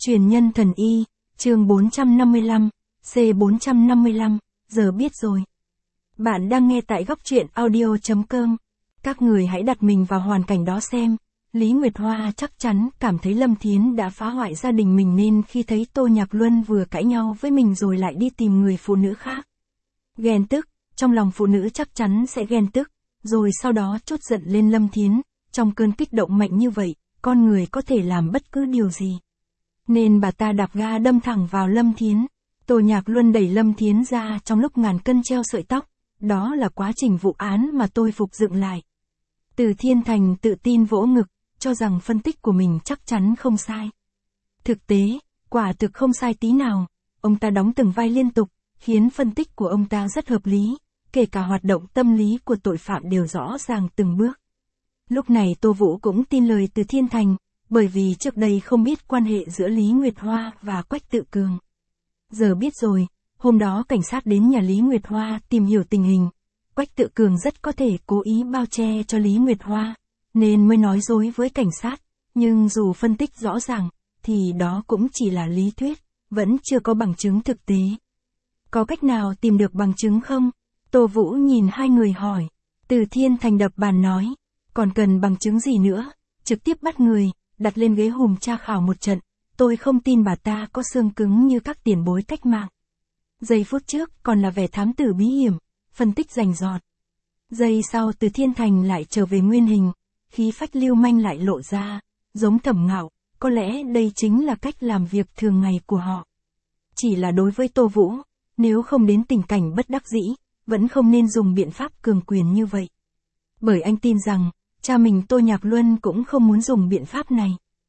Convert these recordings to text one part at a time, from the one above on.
Truyền nhân thần y, chương 455, C455, giờ biết rồi. Bạn đang nghe tại góc truyện audio.com. Các người hãy đặt mình vào hoàn cảnh đó xem. Lý Nguyệt Hoa chắc chắn cảm thấy Lâm Thiến đã phá hoại gia đình mình nên khi thấy Tô Nhạc Luân vừa cãi nhau với mình rồi lại đi tìm người phụ nữ khác. Ghen tức, trong lòng phụ nữ chắc chắn sẽ ghen tức, rồi sau đó trút giận lên Lâm Thiến. Trong cơn kích động mạnh như vậy, con người có thể làm bất cứ điều gì. Nên bà ta đạp ga đâm thẳng vào Lâm Thiến. Tô Nhạc Luân đẩy Lâm Thiến ra trong lúc ngàn cân treo sợi tóc. Đó là quá trình vụ án mà tôi phục dựng lại. Từ Thiên Thành tự tin vỗ ngực, cho rằng phân tích của mình chắc chắn không sai. Thực tế, quả thực không sai tí nào. Ông ta đóng từng vai liên tục, khiến phân tích của ông ta rất hợp lý, kể cả hoạt động tâm lý của tội phạm đều rõ ràng từng bước. Lúc này Tô Vũ cũng tin lời Từ Thiên Thành, bởi vì trước đây không biết quan hệ giữa Lý Nguyệt Hoa và Quách Tự Cường. Giờ biết rồi, hôm đó cảnh sát đến nhà Lý Nguyệt Hoa tìm hiểu tình hình. Quách Tự Cường rất có thể cố ý bao che cho Lý Nguyệt Hoa, nên mới nói dối với cảnh sát. Nhưng dù phân tích rõ ràng, thì đó cũng chỉ là lý thuyết, vẫn chưa có bằng chứng thực tế. Có cách nào tìm được bằng chứng không? Tô Vũ nhìn hai người hỏi. Từ Thiên Thành đập bàn nói, còn cần bằng chứng gì nữa, trực tiếp bắt người, đặt lên ghế hùm tra khảo một trận. Tôi không tin bà ta có xương cứng như các tiền bối cách mạng. Giây phút trước còn là vẻ thám tử bí hiểm, phân tích rành rọt. Giây sau Từ Thiên Thành lại trở về nguyên hình, khí phách lưu manh lại lộ ra, giống Thẩm Ngạo, có lẽ đây chính là cách làm việc thường ngày của họ. Chỉ là đối với Tô Vũ, nếu không đến tình cảnh bất đắc dĩ, vẫn không nên dùng biện pháp cường quyền như vậy. Bởi anh tin rằng, cha mình Tô Nhạc Luân cũng không muốn dùng biện pháp này.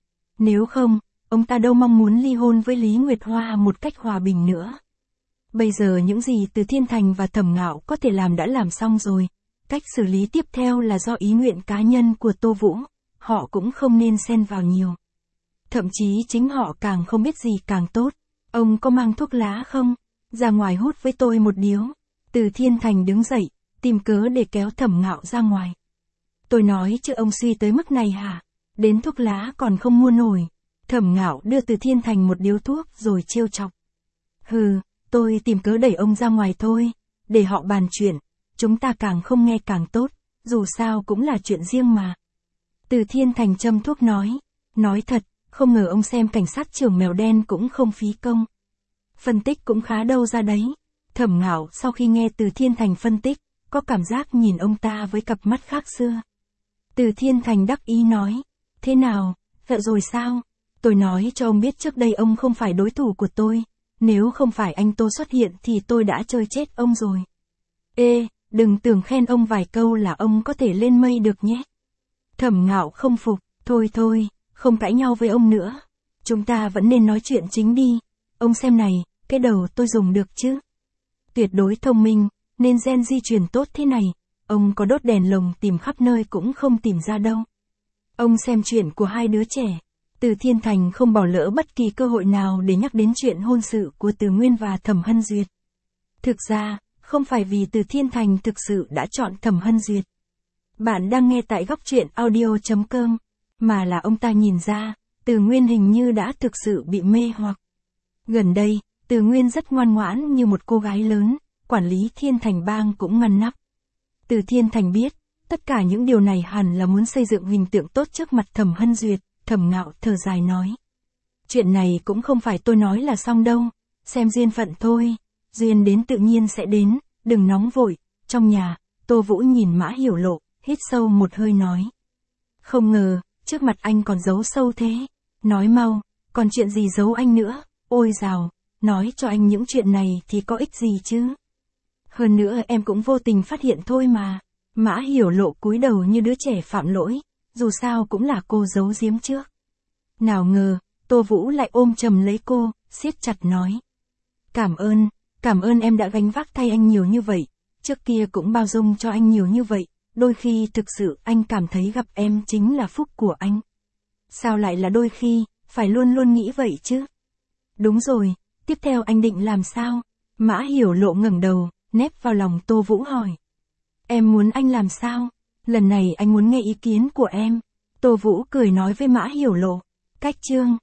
Nếu không, ông ta đâu mong muốn ly hôn với Lý Nguyệt Hoa một cách hòa bình nữa. Bây giờ những gì Từ Thiên Thành và Thẩm Ngạo có thể làm đã làm xong rồi. Cách xử lý tiếp theo là do ý nguyện cá nhân của Tô Vũ, họ cũng không nên xen vào nhiều. Thậm chí chính họ càng không biết gì càng tốt. Ông có mang thuốc lá không? Ra ngoài hút với tôi một điếu. Từ Thiên Thành đứng dậy, tìm cớ để kéo Thẩm Ngạo ra ngoài. Tôi nói chứ ông suy tới mức này hả? Đến thuốc lá còn không mua nổi. Thẩm Ngạo đưa Từ Thiên Thành một điếu thuốc rồi trêu chọc. Hừ, tôi tìm cớ đẩy ông ra ngoài thôi, để họ bàn chuyện. Chúng ta càng không nghe càng tốt, dù sao cũng là chuyện riêng mà. Từ Thiên Thành châm thuốc nói thật, không ngờ ông xem cảnh sát trưởng mèo đen cũng không phí công. Phân tích cũng khá đâu ra đấy. Thẩm Ngạo sau khi nghe Từ Thiên Thành phân tích, có cảm giác nhìn ông ta với cặp mắt khác xưa. Từ Thiên Thành đắc ý nói, thế nào, sợ rồi sao? Tôi nói cho ông biết trước đây ông không phải đối thủ của tôi, nếu không phải anh Tô xuất hiện thì tôi đã chơi chết ông rồi. Ê, đừng tưởng khen ông vài câu là ông có thể lên mây được nhé. Thẩm Ngạo không phục, thôi, không cãi nhau với ông nữa. Chúng ta vẫn nên nói chuyện chính đi. Ông xem này, cái đầu tôi dùng được chứ? Tuyệt đối thông minh, nên gen di truyền tốt thế này. Ông có đốt đèn lồng tìm khắp nơi cũng không tìm ra đâu. Ông xem chuyện của hai đứa trẻ. Từ Thiên Thành không bỏ lỡ bất kỳ cơ hội nào để nhắc đến chuyện hôn sự của Từ Nguyên và Thẩm Hân Duyệt. Thực ra, không phải vì Từ Thiên Thành thực sự đã chọn Thẩm Hân Duyệt. Bạn đang nghe tại góc truyện audio.com, mà là ông ta nhìn ra, Từ Nguyên hình như đã thực sự bị mê hoặc. Gần đây, Từ Nguyên rất ngoan ngoãn như một cô gái lớn, quản lý Thiên Thành Bang cũng ngăn nắp. Từ Thiên Thành biết, tất cả những điều này hẳn là muốn xây dựng hình tượng tốt trước mặt Thẩm Hân Duyệt. Thẩm Ngạo thở dài nói. Chuyện này cũng không phải tôi nói là xong đâu, xem duyên phận thôi, duyên đến tự nhiên sẽ đến, đừng nóng vội. Trong nhà, Tô Vũ nhìn Mã Hiểu Lộ, hít sâu một hơi nói. Không ngờ, trước mặt anh còn giấu sâu thế, nói mau, còn chuyện gì giấu anh nữa, ôi dào, nói cho anh những chuyện này thì có ích gì chứ. Hơn nữa em cũng vô tình phát hiện thôi mà. Mã Hiểu Lộ cúi đầu như đứa trẻ phạm lỗi. Dù sao cũng là cô giấu giếm trước. Nào ngờ, Tô Vũ lại ôm chầm lấy cô, siết chặt nói. Cảm ơn em đã gánh vác thay anh nhiều như vậy, trước kia cũng bao dung cho anh nhiều như vậy, đôi khi thực sự anh cảm thấy gặp em chính là phúc của anh. Sao lại là đôi khi, phải luôn luôn nghĩ vậy chứ? Đúng rồi, tiếp theo anh định làm sao? Mã Hiểu Lộ ngẩng đầu, nép vào lòng Tô Vũ hỏi. Em muốn anh làm sao? Lần này anh muốn nghe ý kiến của em. Tô Vũ cười nói với Mã Hiểu Lộ. Cách chương.